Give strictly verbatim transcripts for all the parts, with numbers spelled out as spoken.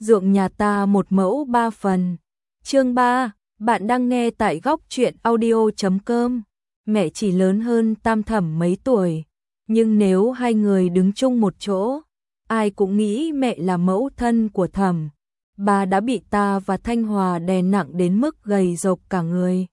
ruộng nhà ta một mẫu ba phần. Chương ba, bạn đang nghe tại góc truyện audio chấm com. Mẹ chỉ lớn hơn Tam Thẩm mấy tuổi, nhưng nếu hai người đứng chung một chỗ, ai cũng nghĩ mẹ là mẫu thân của Thẩm. Bà đã bị ta và Thanh Hòa đè nặng đến mức gầy rộc cả người.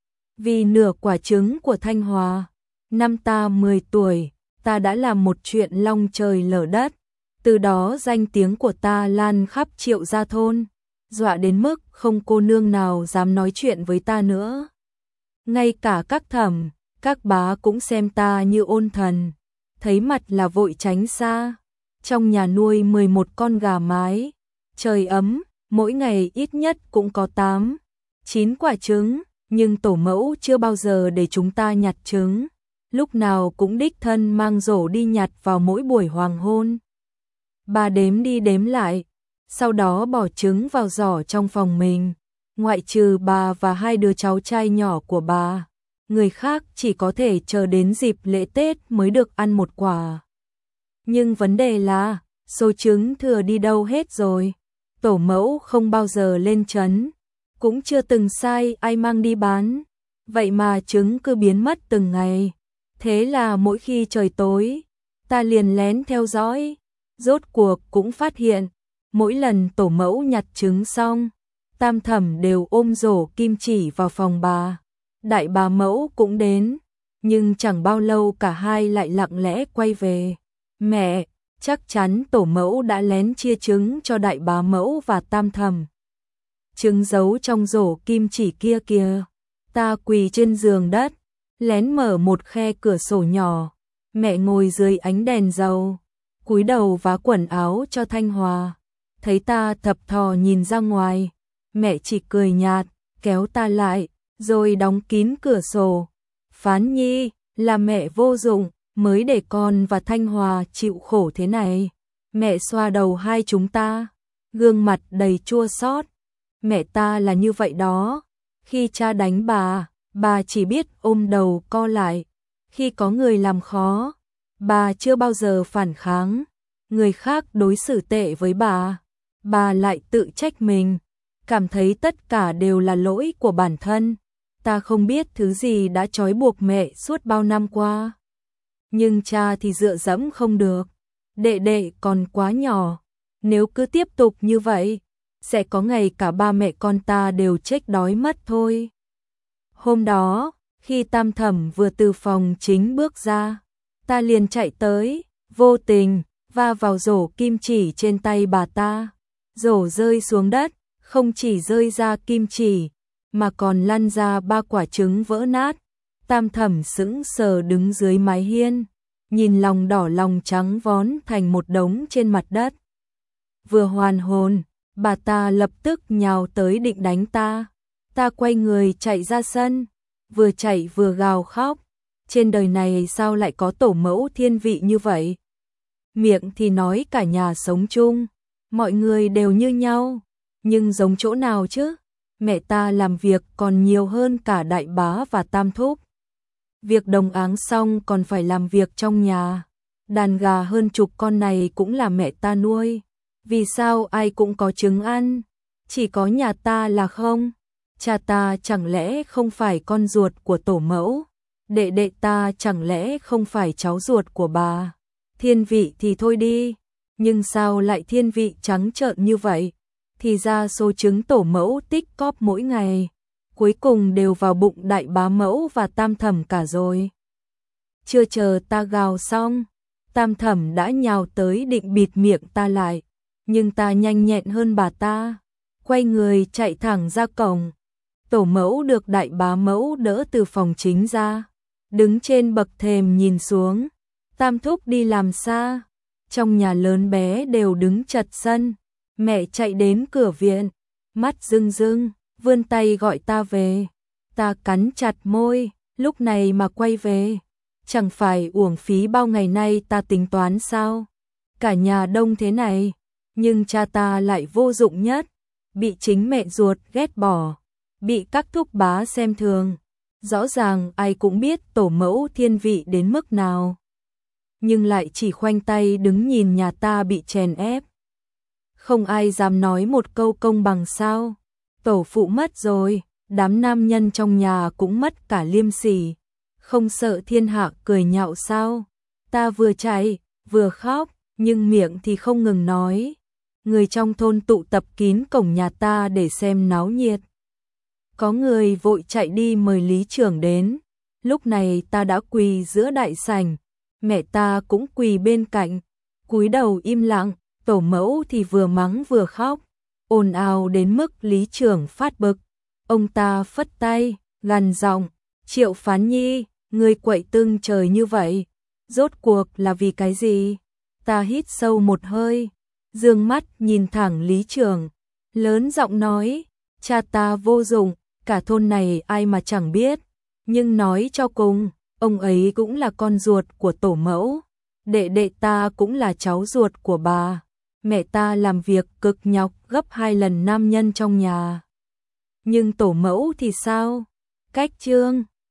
Vì nửa quả trứng của Thanh Hòa, năm ta mười tuổi, ta đã làm một chuyện long trời lở đất. Từ đó danh tiếng của ta lan khắp Triệu Gia thôn, dọa đến mức không cô nương nào dám nói chuyện với ta nữa. Ngay cả các thẩm, các bá cũng xem ta như ôn thần, thấy mặt là vội tránh xa. Trong nhà nuôi mười một con gà mái, trời ấm, mỗi ngày ít nhất cũng có tám, chín quả trứng, nhưng tổ mẫu chưa bao giờ để chúng ta nhặt trứng, lúc nào cũng đích thân mang rổ đi nhặt vào mỗi buổi hoàng hôn. Bà đếm đi đếm lại, sau đó bỏ trứng vào giỏ trong phòng mình. Ngoại trừ bà và hai đứa cháu trai nhỏ của bà, người khác chỉ có thể chờ đến dịp lễ Tết mới được ăn một quả. Nhưng vấn đề là, số trứng thừa đi đâu hết rồi? Tổ mẫu không bao giờ lên trấn, cũng chưa từng sai ai mang đi bán. Vậy mà trứng cứ biến mất từng ngày. Thế là mỗi khi trời tối, ta liền lén theo dõi. Rốt cuộc cũng phát hiện, mỗi lần tổ mẫu nhặt trứng xong, Tam Thẩm đều ôm rổ kim chỉ vào phòng bà. Đại bá mẫu cũng đến, nhưng chẳng bao lâu cả hai lại lặng lẽ quay về. Mẹ, chắc chắn tổ mẫu đã lén chia trứng cho đại bá mẫu và Tam Thẩm. Trứng giấu trong rổ kim chỉ kia kìa. Ta quỳ trên giường đất, lén mở một khe cửa sổ nhỏ. Mẹ ngồi dưới ánh đèn dầu, cúi đầu vá quần áo cho Thanh Hòa. Thấy ta thập thò nhìn ra ngoài, mẹ chỉ cười nhạt, kéo ta lại, rồi đóng kín cửa sổ. Phán nhi, là mẹ vô dụng, mới để con và Thanh Hòa chịu khổ thế này. Mẹ xoa đầu hai chúng ta, gương mặt đầy chua xót. Mẹ ta là như vậy đó, khi cha đánh bà, bà chỉ biết ôm đầu co lại. Khi có người làm khó, bà chưa bao giờ phản kháng. Người khác đối xử tệ với bà, bà lại tự trách mình, cảm thấy tất cả đều là lỗi của bản thân. Ta không biết thứ gì đã trói buộc mẹ suốt bao năm qua. Nhưng cha thì dựa dẫm không được, đệ đệ còn quá nhỏ. Nếu cứ tiếp tục như vậy, sẽ có ngày cả ba mẹ con ta đều chết đói mất thôi. Hôm đó, khi Tam Thẩm vừa từ phòng chính bước ra, ta liền chạy tới, vô tình va vào rổ kim chỉ trên tay bà ta. Rổ rơi xuống đất, không chỉ rơi ra kim chỉ, mà còn lăn ra ba quả trứng vỡ nát. Tam Thẩm sững sờ đứng dưới mái hiên, nhìn lòng đỏ lòng trắng vón thành một đống trên mặt đất. Vừa hoàn hồn, bà ta lập tức nhào tới định đánh ta. Ta quay người chạy ra sân, vừa chạy vừa gào khóc. Trên đời này sao lại có tổ mẫu thiên vị như vậy? Miệng thì nói cả nhà sống chung, mọi người đều như nhau, nhưng giống chỗ nào chứ? Mẹ ta làm việc còn nhiều hơn cả đại bá và Tam thúc. Việc đồng áng xong còn phải làm việc trong nhà. Đàn gà hơn chục con này cũng là mẹ ta nuôi. Vì sao ai cũng có trứng ăn, chỉ có nhà ta là không? Cha ta chẳng lẽ không phải con ruột của tổ mẫu? Đệ đệ ta chẳng lẽ không phải cháu ruột của bà? Thiên vị thì thôi đi, nhưng sao lại thiên vị trắng trợn như vậy? Thì ra số trứng tổ mẫu tích cóp mỗi ngày, cuối cùng đều vào bụng đại bá mẫu và Tam Thẩm cả rồi. Chưa chờ ta gào xong, Tam Thẩm đã nhào tới định bịt miệng ta lại, nhưng ta nhanh nhẹn hơn bà ta, quay người chạy thẳng ra cổng. Tổ mẫu được đại bá mẫu đỡ từ phòng chính ra, đứng trên bậc thềm nhìn xuống. Tam thúc đi làm xa, trong nhà lớn bé đều đứng chật sân. Mẹ chạy đến cửa viện, mắt rưng rưng, vươn tay gọi ta về. Ta cắn chặt môi, lúc này mà quay về, chẳng phải uổng phí bao ngày nay ta tính toán sao? Cả nhà đông thế này, nhưng cha ta lại vô dụng nhất, bị chính mẹ ruột ghét bỏ, bị các thúc bá xem thường. Rõ ràng ai cũng biết tổ mẫu thiên vị đến mức nào, nhưng lại chỉ khoanh tay đứng nhìn nhà ta bị chèn ép. Không ai dám nói một câu công bằng sao? Tổ phụ mất rồi, đám nam nhân trong nhà cũng mất cả liêm sỉ. Không sợ thiên hạ cười nhạo sao? Ta vừa chạy, vừa khóc, nhưng miệng thì không ngừng nói. Người trong thôn tụ tập kín cổng nhà ta để xem náo nhiệt. Có người vội chạy đi mời lý trưởng đến. Lúc này ta đã quỳ giữa đại sảnh, mẹ ta cũng quỳ bên cạnh, cúi đầu im lặng, tổ mẫu thì vừa mắng vừa khóc, ồn ào đến mức lý trưởng phát bực. Ông ta phất tay, gằn giọng, Triệu Phán Nhi, người quậy tưng trời như vậy, rốt cuộc là vì cái gì? Ta hít sâu một hơi, dương mắt nhìn thẳng lý trưởng, lớn giọng nói, cha ta vô dụng, cả thôn này ai mà chẳng biết, nhưng nói cho cùng, ông ấy cũng là con ruột của tổ mẫu, đệ đệ ta cũng là cháu ruột của bà, mẹ ta làm việc cực nhọc gấp hai lần nam nhân trong nhà. Nhưng tổ mẫu thì sao? Cách chương